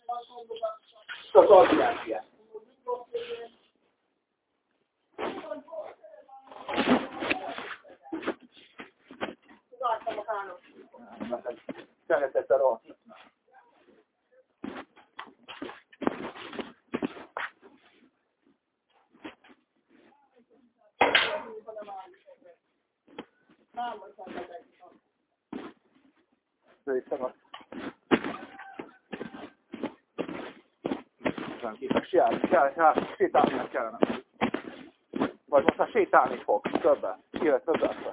Az adjácia. Szeretett a rossz. Sétálni kellene. Vagy most már sétálni fog, többet. Élet többet.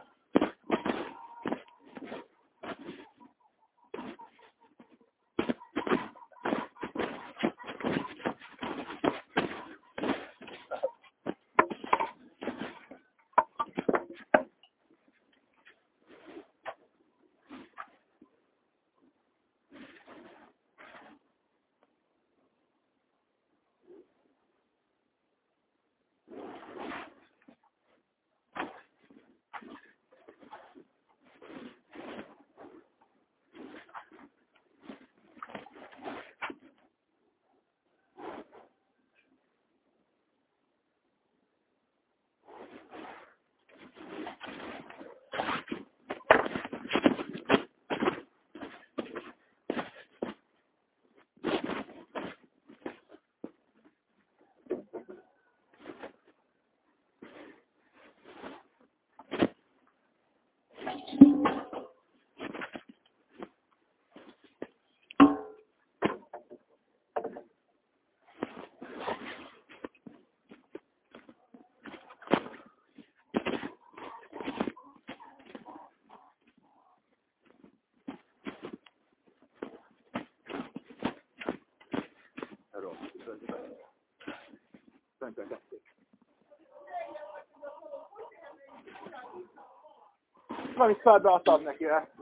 Valamit felbeadtad neki,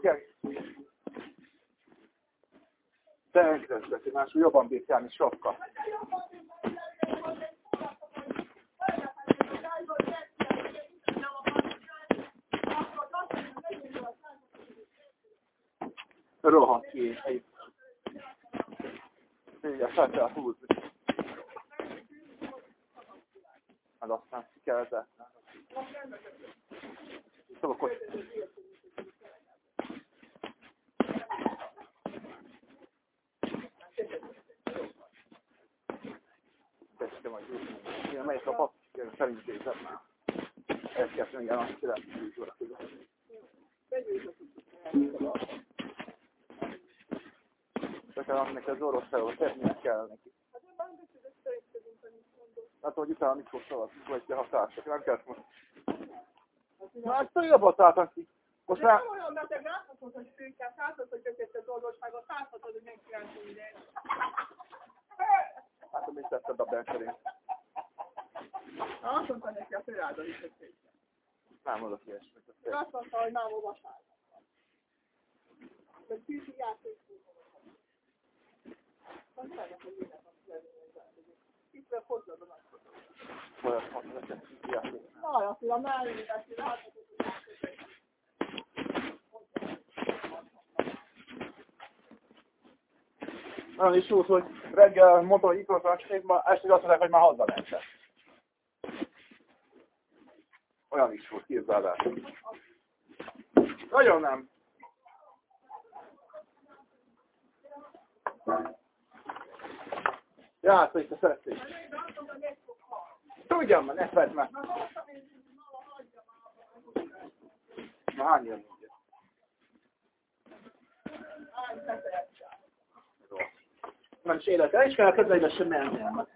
de elkezdett, másul jobban bírt járni sokkal. Rohadt ki, igen, fel kell húzni. Hát aztán kell ezzel. Szóval, hogy... Tessék majd húzni. Igen, melyik a pap? Szerintézem már. Ezt kezdtem, igen, azt szeretném, hogy óra között. De kell annak az orvosságról, tennie kell neki. Hát, hogy utána mikor szaladt, vagy a hatások, nem kell most. Na, ezt pedig abban szálltam ki. Most már... Nem olyan beteg, láthatod, hogy főkkel, láthatod, hogy kötött az orvosságot, láthatod, hogy megkívántul ide. Hát, mit tetted a belterén? Azt mondta neki a főáldal is, hogy főkkel. Nem mondok ilyesmit. Azt mondta, hogy már olvasállam. De kicsi játék. Azt mondta, hogy élet van születni. Itt meg hozzad a nagykodó. Olyat mondta, hogy kicsi játék. Aj, azt mondja, mellé, hogy láthatod, hogy játék. Nagyon is úgy, hogy reggel mondta, hogy itt volt a sétban, este azt mondják, hogy már hazamentek. Olyan is volt, képzeld el. Nagyon nem. Játszol itt a szeretszés. Tudjam, ne fedd meg. Na hány jön ugye? Nem is életel, és kell közeljbe sem mennem.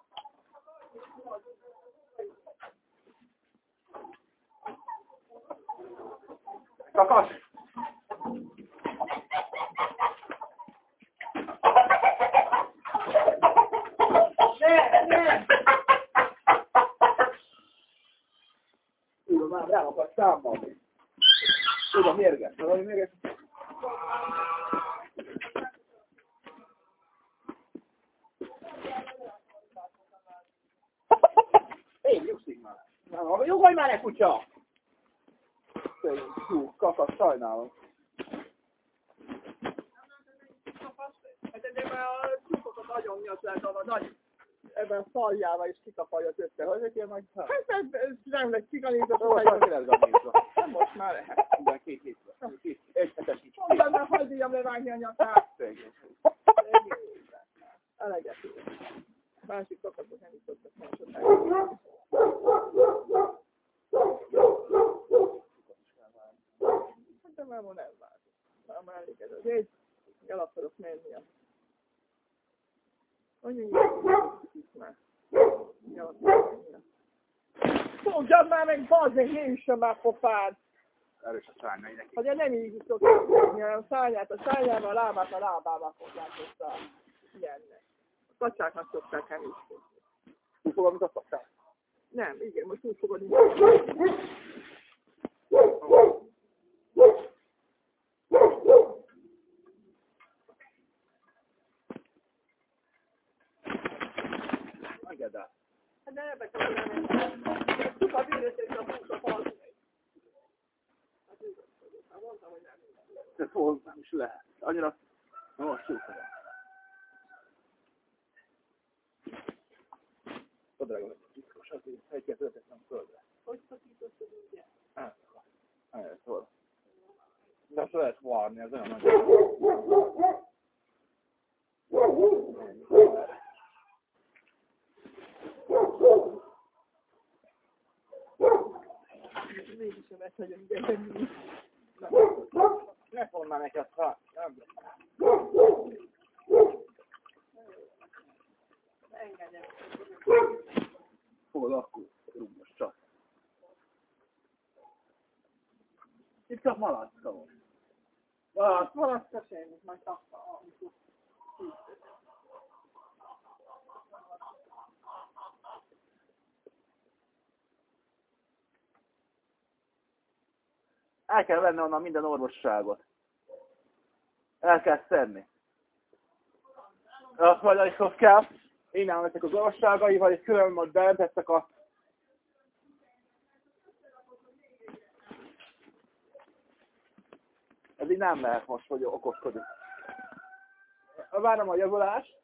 Kakas! Ne! Tudom, már rám akar számolni. Tudom, mérges. Valami mérges. Én nyugszik már. Nyugodj már, ne kutya! Hú, kakas, sajnálom. Hát de már a csukokat nagy ebben a szaljával is kikaparja az össze. Hogy egy ilyen nagy szál? Hát ez nem lesz kiganított. Most már ki lehet ganízva. Most már lehet. Igen, 2 hétre. Egy hetes nincs. Mondom, mert hagyjam levágni a nyakát. Eleget. Másik kakatot nem is tudtak másodán. De már nem vált. Már elég ez az egy. El akarok menni. Már. Fogjad már meg, bazd meg, ne üssön már pofád! Erős a szárnyai neki. Hogy nem így szokták fogni, hanem a szájával, a lábát a lábával fogják össze. Ilyennek. A kacsáknak szokták el is. Úgy fogom, mint a szoktál? Nem, igen, most úgy fogod így. Engedd el. Hát de ebbe kell lenni. Csak a bűnös és a hús a falszik. Hát mondtam, hogy nem. Ez hol nem is lehet. Annyira... Most súlyszerű. Odrágom, hogy tisztos, azért egy-két öltettem földre. Hogy szakítottuk ugye? Hát, szóval. De azt lehet várni, ez olyan nagy. Mégis a meghagyom, de Ne fogd már neked, ha nem. engedjem. Fogod akkor, rúgos csak. Itt csak malacka volt. Malacka semmit, majd tapta, amikor El kell venni onnan minden orvosságot. El kell szedni. Azt majd is ott kell. Innen mentek az orvosságaival, és külön majd belentettek a... Ez így nem lehet most, hogy okoskodik. Várom a javulást.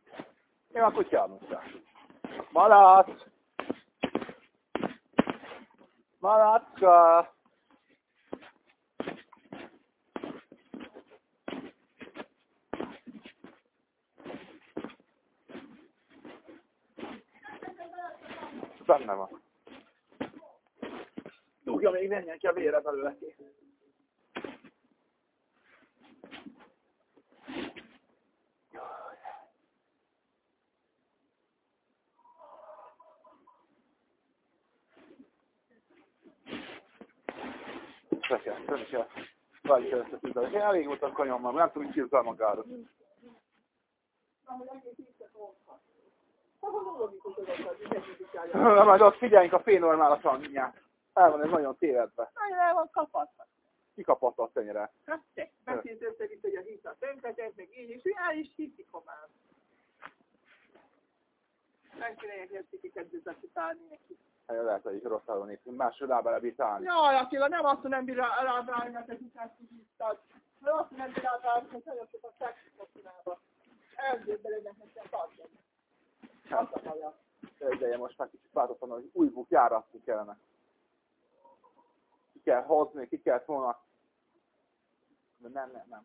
Mi van kutyámunkra? Malac! Malacka! Benne van. Dugja, még menjen ki a vére belőle ki. Kell. Várjuk el ezt a tűzzel. Én elég voltam kanyommal, nem tudom, hogy kívül magára. Majd ott figyeljünk a fénynormálatlan mindjárt. El van ez nagyon tévedve. El van kapatva. Ki kapott a tenyere? Hát te, beszélt össze-vissza, hogy a hízat öntetett, meg én is, el is hiszik homán. Nem kéne érkezni ki kezdőzet utálni neki. Hát lehet, hogy rosszában nézünk, másról rá belebítálni. Jaj, Attila, nem azt, hogy nem bír rábálni, mert ez után kihívtad. De azt, hogy nem bír rábálni, hogy nagyon sokat szexikot csinálva. Elzőbb belegnek nekem tartani. Azt a baja. Ideje most már kicsit változtatni, hogy új buk járatni kellene. Ki kell hozni, ki kell volna. De nem.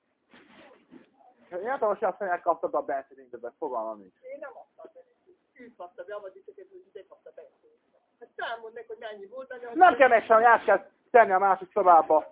Én nem tudom, hogy azt mondják, kaptad a benzinint, de fogalmam nincs. Én nem adtam benzinint. Ő kapta be, avagy csak ez, hogy ide kapta benzinint. Hát számod meg, hogy mennyi volt, de... Nem kell megcsinálni, át kell tenni a másik szobába.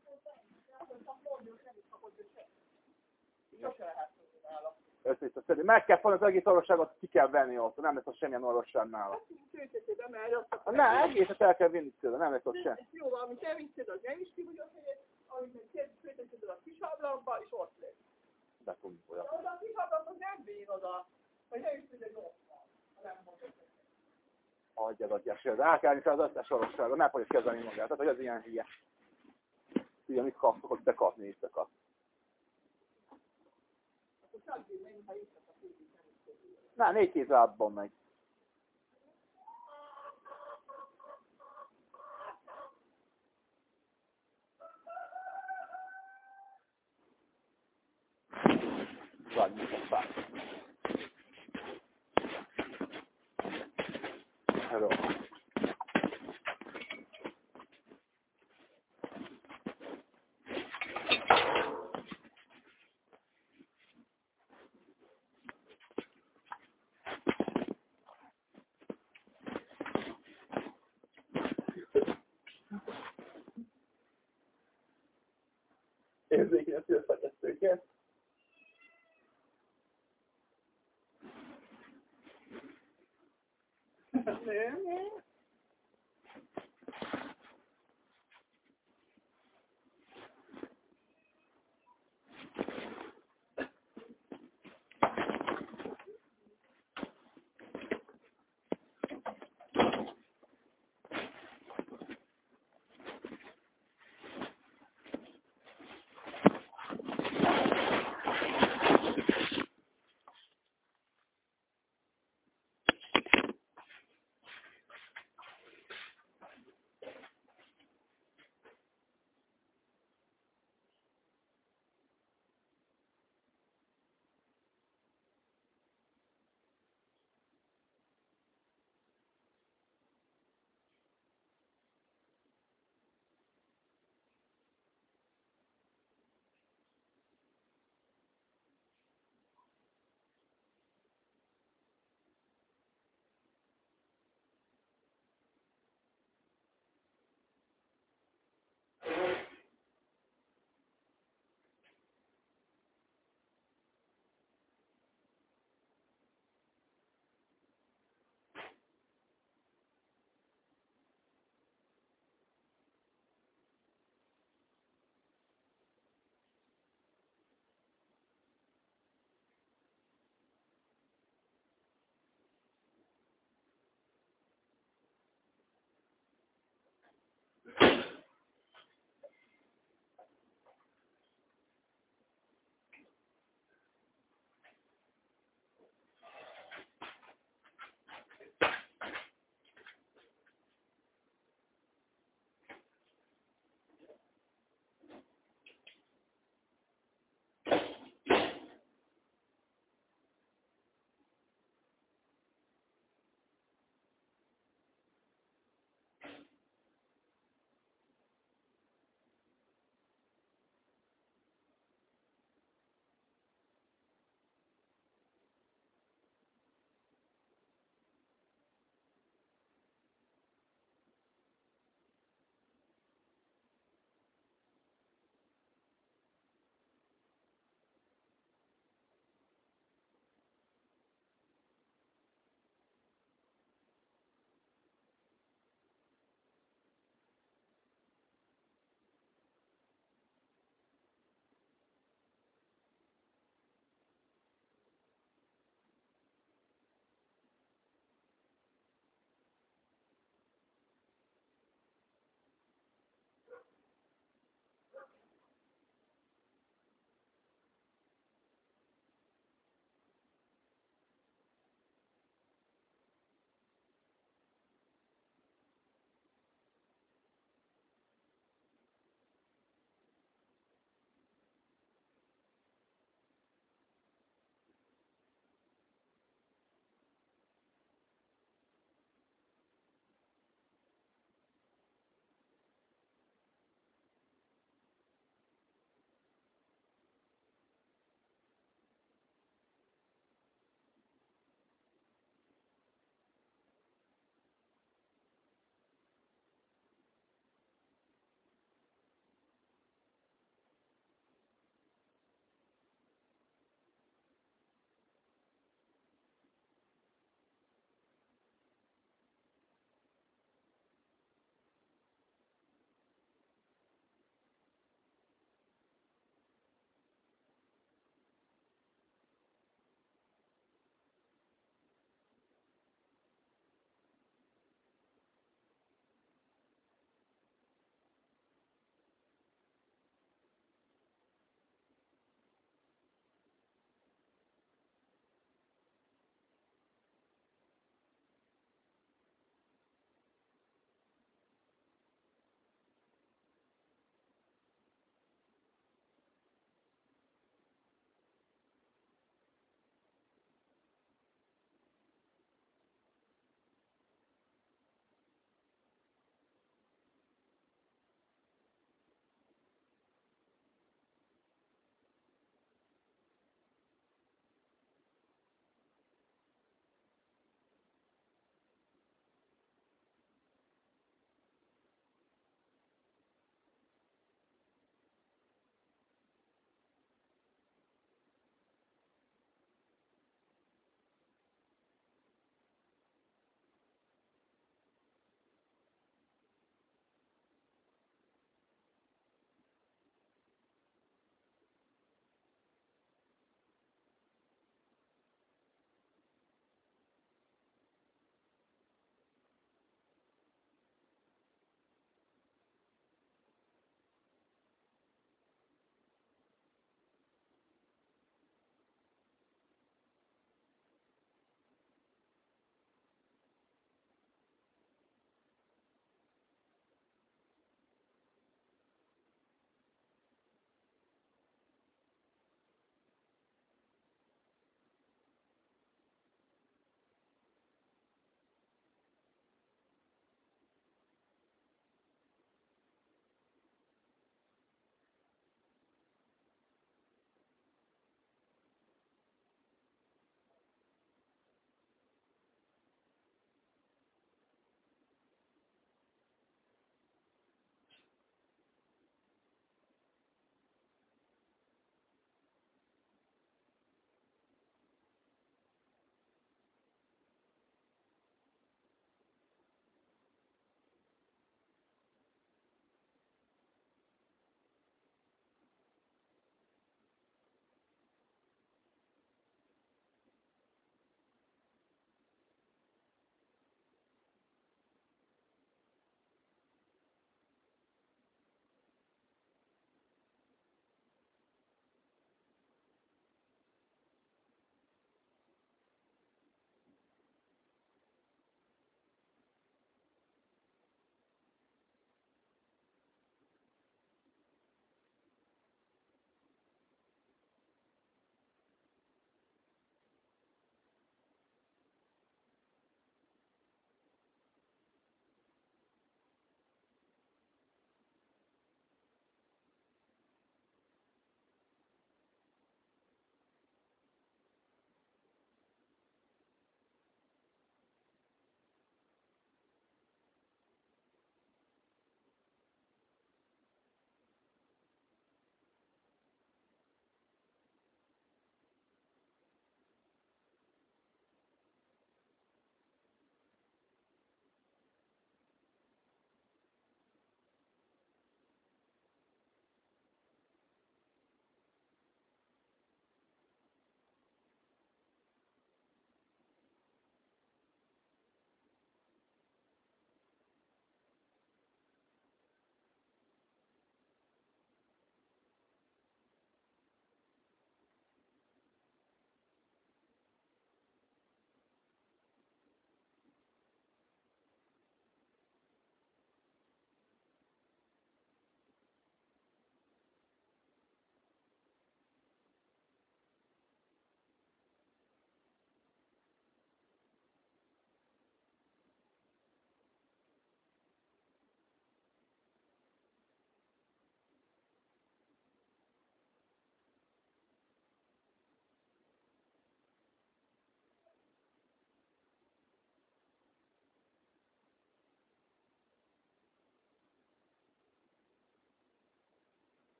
Meg kell fogni az egész orvosságot, ki kell venni ott, nem lesz ott semmilyen orvosság nála. Ne, egészet el kell vinni tőle, nem lesz ott sem. Jó, amit elviszed, az nem is kibugyott helyet, amit főtetted a kis ablakba, és ott lesz. De tudjuk olyan. De a kis ablak az nem bír oda, hogy nem is tudod, hogy ott van. Adjad a gyesőt, el kell nyitni az összes orvosságot, nem fogjuk kezelni magát, tehát hogy az ilyen hülye. Ugye, mit kaptok, hogy bekapni éjszaka. Na, 4 kézlábban megy. Várjunk a fát. Hello. Érzékenyíti a fegyesztőket. Nem.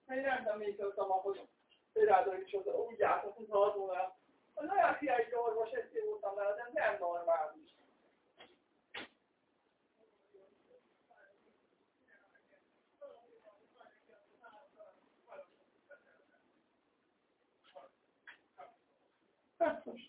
Én nem néztem ahhoz, például is oda úgy játszott az adónál. Az olyan hiány orvos, ezt én voltam vele, de nem normális. Biztos.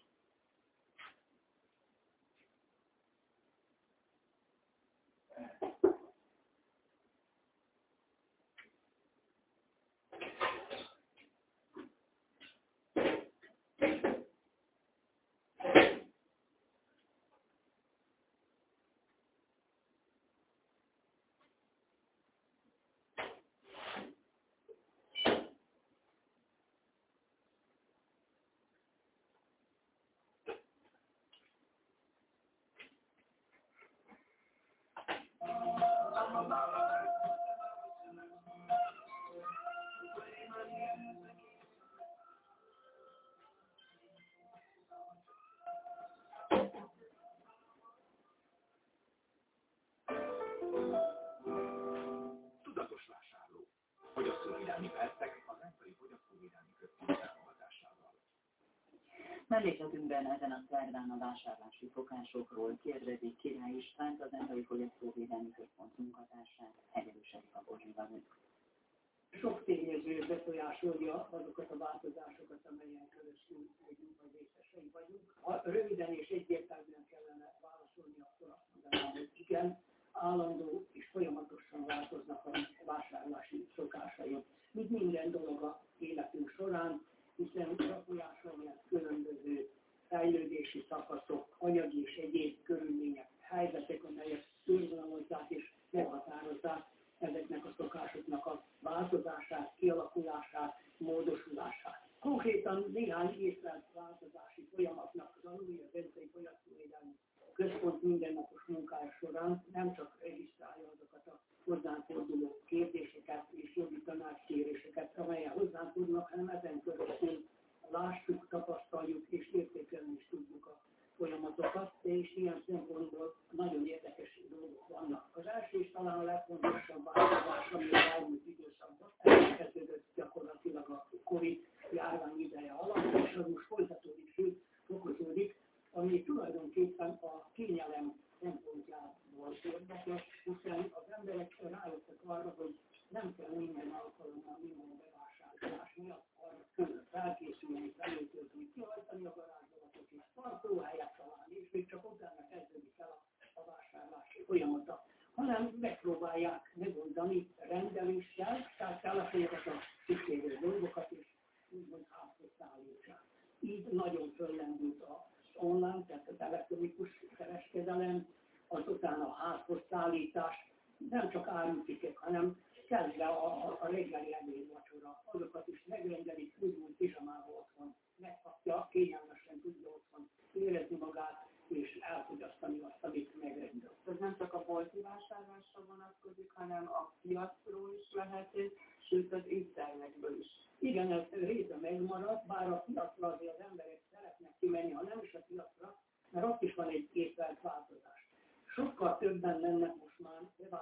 Tudatos vásárló. Fogyasztóvédelmi percek az Zentai Fogyasztóvédelmi Központ támogatásával. Mellékletünkben ezen a szerdán a vásárlási szokásokról kérdezik Király Istvánt, az Zentai Fogyasztóvédelmi Központ munkatársát, Hegedűsei Kapocsnival. Sok tényező befolyásolja azokat a változásokat, amelyen keresztül vagyunk, vagy részesei vagyunk. Ha röviden és egyértelműen kellene válaszolni, akkor azt mondanám, hogy igen, állandó és folyamatosan változnak a vásárlási szokásaink. Mint minden dolog a életünk során, hiszen befolyásolják különböző fejlődési szakaszok, anyagi és egyéb körülmények, helyzetek, amelyek körvonalozzák és meghatározzák ezeknek a szokásoknak a változását, kialakulását, módosulását. Konkrétan néhány észlelt változási folyamatnak az alulja a Zentai Fogyasztóvédelmi Központ mindennapos munkája során nem csak regisztrálja azokat a hozzánk forduló kérdéseket és jogi tanácskéréseket, amelyen hozzánk tudnak, hanem ezen keresztül lássuk, tapasztaljuk és értékelni is tudjuk a folyamatokat, és ilyen szempontból nagyon érdekes dolgok vannak. Az első és talán a legfontosabb változás, ami az elmúlt időszakban elkezdődött gyakorlatilag a Covid járvány ideje alatt, és az most folytatódik, sőt fokozódik, ami tulajdonképpen a kényelem szempontjából érdekes, hiszen az emberek rájöttek arra, hogy nem kell minden alkalommal minden bevásárlás miatt arra külön felkészülni, felöltözni, kihajtani a garázsolatot és parkolóhelyet találni, és még csak utána kezdődik el a vásárlási folyamata, hanem megpróbálják megoldani rendeléssel, tehát telefonjokat a szükséges dolgokat és úgymond házhoz szállítsák. Így nagyon föllendült az online, tehát az elektronikus kereskedelem, azután a házhoz szállítás, nem csak árucikkek, hanem kezdve a reggeli ebédvacsora, azokat is megrendelik, úgymond pizsamába otthon, megkapja, kényelmesen tudja otthon érezni magát, és elfogyasztani azt, amit megrendel. Ez nem csak a bolti vásárlásra vonatkozik, hanem a piacról is lehet, sőt az éttermekből is. Igen, ez része megmarad, bár a piacra azért az emberek szeretnek kimenni, ha nem is a piacra, mert ott is van egy észlelt változás. Sokkal többen mennek most már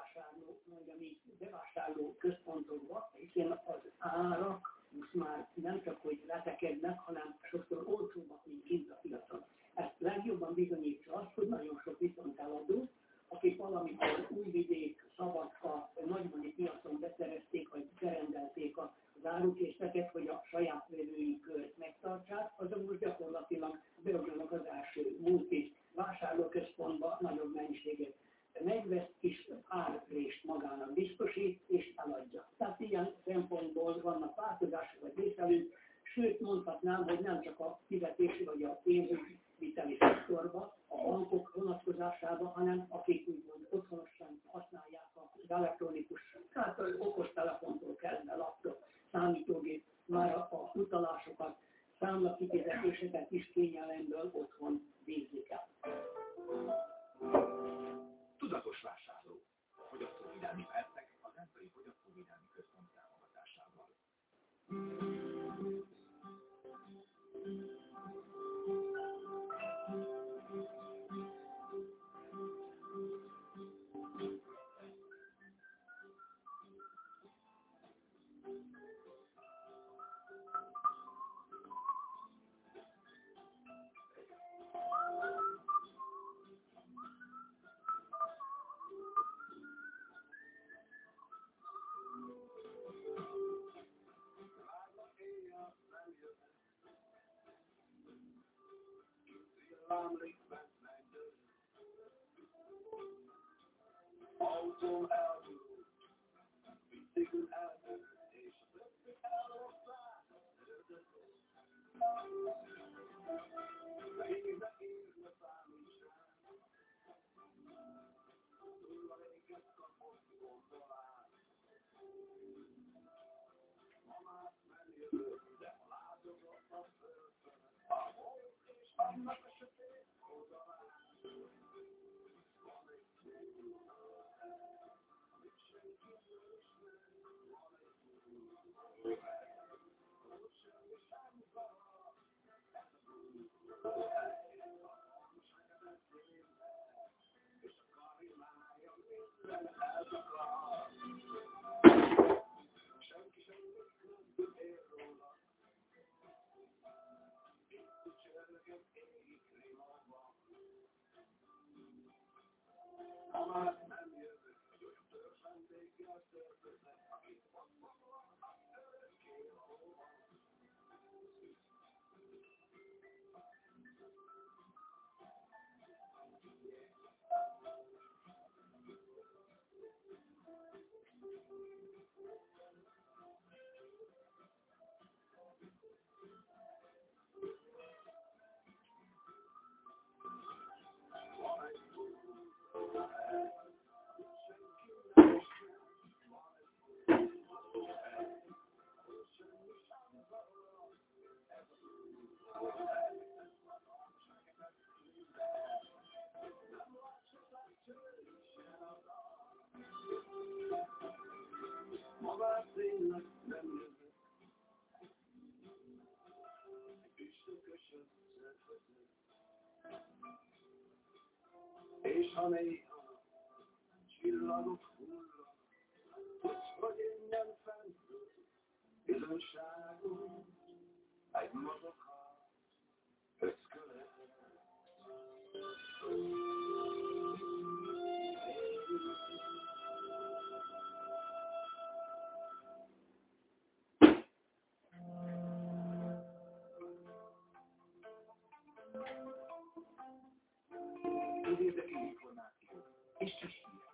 bevásárló központokba, hiszen az árak most már nem csak hogy letekednek, hanem sokszor olcsóbbak, mint kint a piacon. Ezt legjobban bizonyítja azt, hogy nagyon sok viszonteladó, akik valamikor Újvidék, Szabadka, Nagymani piacon beszerezték, vagy berendelték az árukészleteket, hogy a saját vevői kört megtartsák, azok most gyakorlatilag beugranak az első multi vásárlóközpontba, nagyobb mennyiséget megvesz, és árrést magának biztosít, és eladja. Tehát ilyen szempontból vannak változások, vagy észlelők, sőt mondhatnám, hogy nem csak a fizetési vagy a pénzügyviteli szektorban, a bankok vonatkozásában, hanem akik úgymond otthonosan használják az elektronikus, tehát az okostelefontól kezdve laptop, számítógép, már a utalásokat, számlakifizetéseket is kényelemből otthon végzik el. Tudatos vásárló. Fogyasztóvédelmi percek a Zentai Fogyasztóvédelmi Központ támogatásával. És ha néha csillagok hullanak, tudsz, hogy innen fentről bizonyságot egy mazokkal összkölet. Idézek információt, és csak hírek.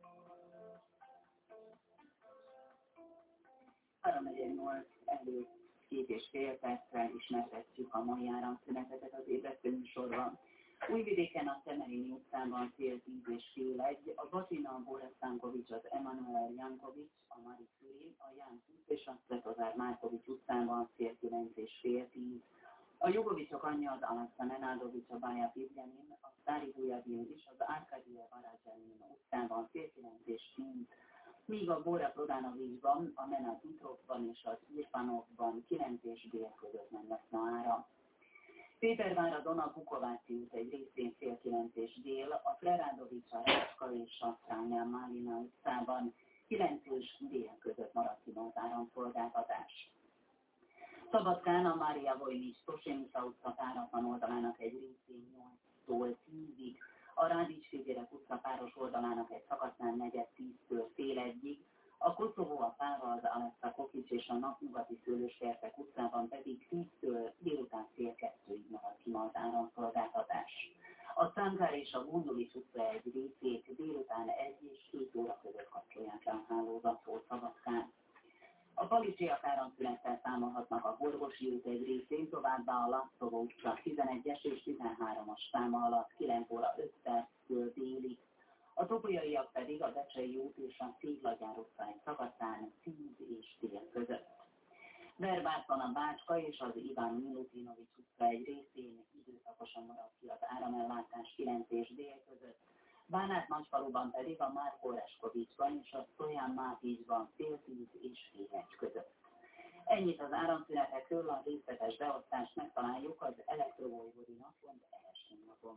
3:48 előtt 2,5 perccel ismertetjük a mai áramszünetet az ébresztő műsorban. Újvidéken a Temerini utcában fél 10:01, a Batina, a Boris Jankovics, az Emanuel Jankovics, a Marie Curie, a Ján Kusz és a Svetozár Márkovics utcában fél 9 és fél 10. A Jugovicsok anyja az Alexza Nenadovics, a Bája Pivjanin, a Szári Bujadin és az Árkádia Varázsanin utcában fél 9 és 10. Míg a Bora Prodanovicsban, a Menat Mitrovban és az Irpanovban 9 és dél között nem lesz ma ára. Péterváradon a Bukováci út egy részén fél 9 és dél, a Frerádovics, a Rácska és a Strányán Málina utcában 9 és dél között maradt ki az áramszolgáltatás. Szabadkán a Mária Vojnics Tosénica utca páratlan oldalának egy részén 8-tól 10-ig, a Rádics-Figuérek utca páros oldalának egy szakaszán 4:10-től fél 1-ig, a Koszovó, a Páva, az Alexza Kokics és a Napnyugati Szőlőskertek utcában pedig 10-től délután fél 2-ig marad ki az áramszolgáltatás. A Szánkár és a Gondovics utca egy részét délután 1 és 2 óra között kapcsolják le a hálózatról Szabadkán. A palicsiak áramszünettel számolhatnak a Gorgosi út egy részén, továbbá a Látszóvó utca 11-es és 13-as száma alatt 9 óra 5 perctől délig. A topolyaiak pedig a Becsei út és a Téglagyár utca egy szakaszán 10 és dél között. Verbászon a Bácska és az Iván Milutinovics utca egy részén időszakosan marad ki az áramellátás 9 és dél között. Bánát Nagyfaluban pedig a Márk Oreskovicsban és a Szoján Máticsban fél 10 és fél 1 között. Ennyit az áramszünetekről, a részletes beosztást megtaláljuk az elektrovojvodina.rs honlapon.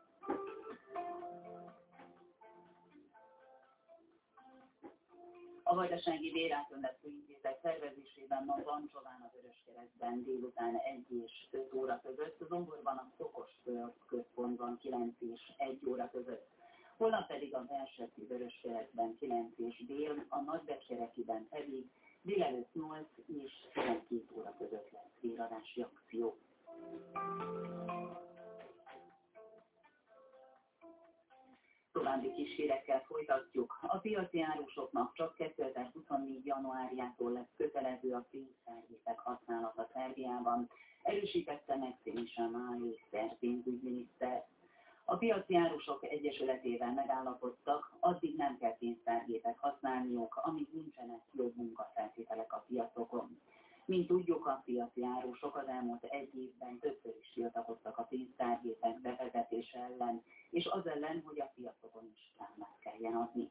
A Vajdasági Vérátönlesztő Intézet szervezésében ma Bancsován a Vöröskeresztben délután 1 és 5 óra között, Zomborban a Szokosföld központban 9 és 1 óra között. Holnap pedig a Verseci Vöröskeresztben 9 és dél, a Nagybekerekiben pedig délelőtt 8 és 12 óra között lesz véradási akció. További kis hírekkel folytatjuk. A piaci árusoknak csak 2024. januárjától lesz kötelező a pénztárgépek használata Szerbiában, erősítette meg Sinisa Mali szerb pénzügyminiszter. A piaci árusok egyesületével megállapodtak, addig nem kell pénztárgépet használniuk, amíg nincsenek jobb munkafeltételek a piacokon. Mint tudjuk, a piaci árusok az elmúlt egy évben többször is tiltakoztak a pénztárgépek bevezetése ellen, és az ellen, hogy a piacokon is számlát kelljen adni.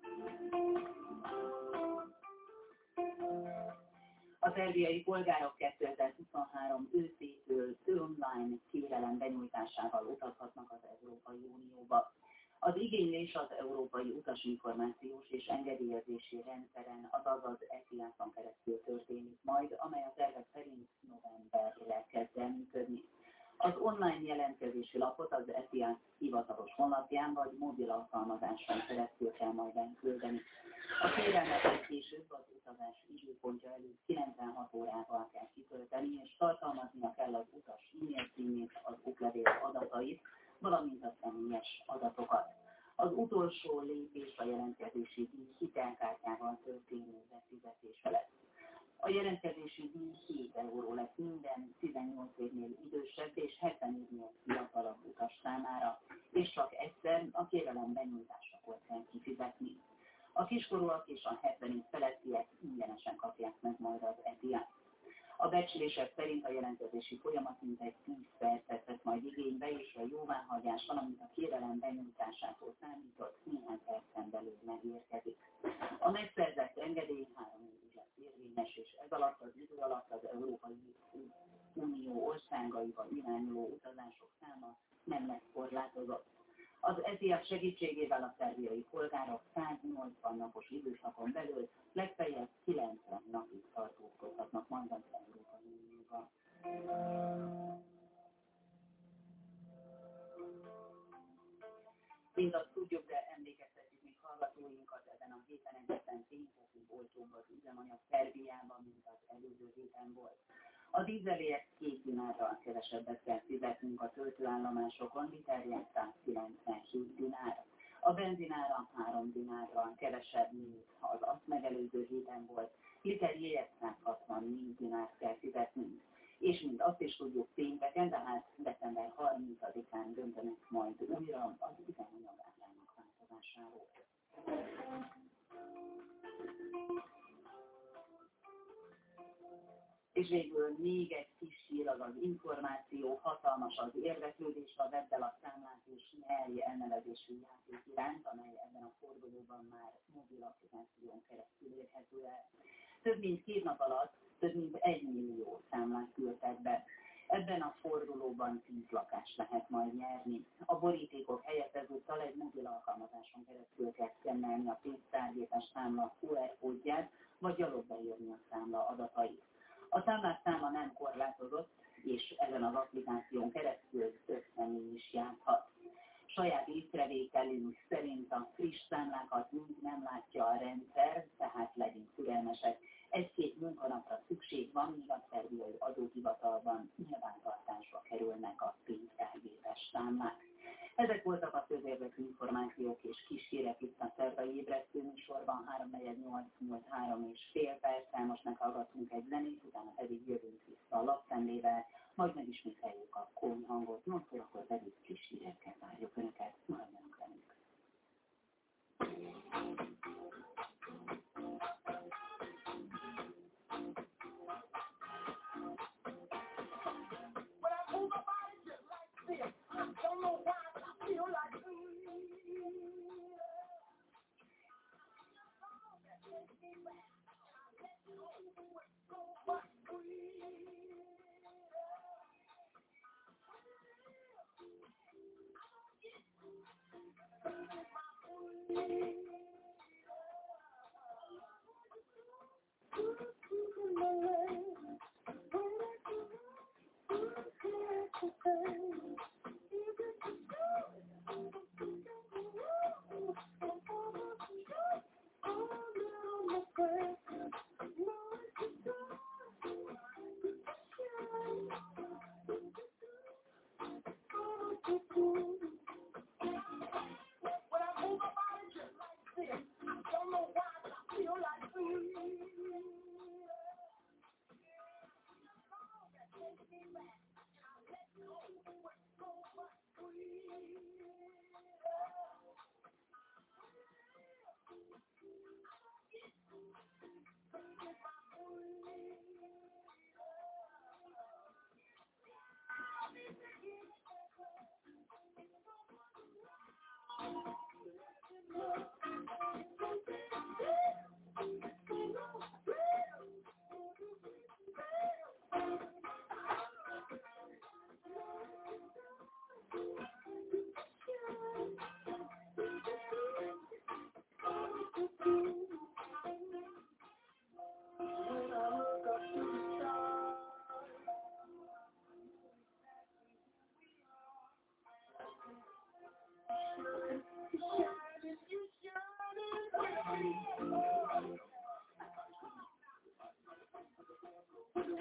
A szerbiai polgárok 2023 őszétől online kérelem benyújtásával utazhatnak az Európai Unióba. Az igénylés az Európai Utasinformációs és Engedélyezési Rendszeren, azaz ETIAS-on keresztül történik majd, amely a tervek szerint novemberre kezd el működni. Az online jelentkezési lapot az ETIAS hivatalos honlapján vagy mobil alkalmazáson keresztül kell majd küldeni. A kérelmet később az utazás időpontja előtt 96 órával kell kitölteni, és tartalmaznia kell az utas e-mail címét, az útlevél adatait, valamint a személyes adatokat. Az utolsó lépés a jelentkezési díj hitelkártyával történő befizetése lesz. A jelentkezési díj 7 euró lesz minden 18 évnél idősebb és 70 évnél fiatalabb utas számára, és csak egyszer a kérelem benyújtásakor kell kifizetni. A kiskorúak és a 70 év felettiek ingyenesen kapják meg majd az ETIAS. A becslések szerint a jelentkezési folyamat mintegy 10 percet vesz majd igénybe, és a jóváhagyás, valamint a kérelem benyújtásától számított néhány percen belül megérkezik. A megszerzett engedély 3 évig lesz érvényes, és ez alatt az idő alatt az Európai Unió országaiba irányuló utazások száma nem lesz korlátozott. Az ETIAS segítségével a szerbiai polgárok 180 napos időszakon belül legfeljebb 90 napig tartózkodhatnak majd az Európai Unióban. Mint azt tudjuk, de emlékeztetjük még hallgatóinkat, ezen a héten egészen tényleg olcsóbb az üzemanyag Szerbiában, mint az előző héten volt. A dízelért 2 dinárral kevesebbet kell fizetnünk a töltőállomásokon, literje 197 dinár. A benzinára 3 dinárral kevesebb, mint az azt megelőző héten volt, literjéért 164 dinárt kell fizetnünk. És mint azt is tudjuk, pénteken, tehát december 30-án döntenek majd újra az üzemanyag árának változásáról. És végül még egy kis hír, az az információ, hatalmas az érdeklődés a webbel a számlát és nyelj elnevezésű játék iránt, amely ebben a fordulóban már mobil applikáción keresztül érhető el. Több mint 2 nap alatt több mint 1 millió számlát küldtek be. Ebben a fordulóban 10 lakást lehet majd nyerni. A borítékok helyett ezúttal egy mobil alkalmazáson keresztül kell szkennelni a pénztárgépes számla QR kódját, vagy gyalog beírni a számla adatait. A számlák száma nem korlátozott, és ezen az applikáción keresztül több személy is játszhat. Saját észrevételünk szerint a friss számlákat mind nem látja a rendszer, tehát legyünk türelmesek. 1-2 munkanapra szükség van, míg a szerbiai adóhivatalban nyilvántartásba kerülnek a pénztárgépes számlák. Ezek voltak a közérdekű információk és kis hírek itt a szerbai ébresztő műsorban, 3-4-8-3,5 perccel. Most meghallgatunk egy zenét, utána pedig jövünk vissza a lapszemlével, majd megismételjük a kónhangot, mondszor akkor pedig kis hírekkel várjuk Önöket, maradjanak velünk. Don't know why, but I feel like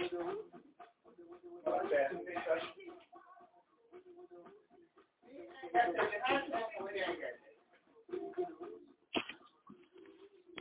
oldalon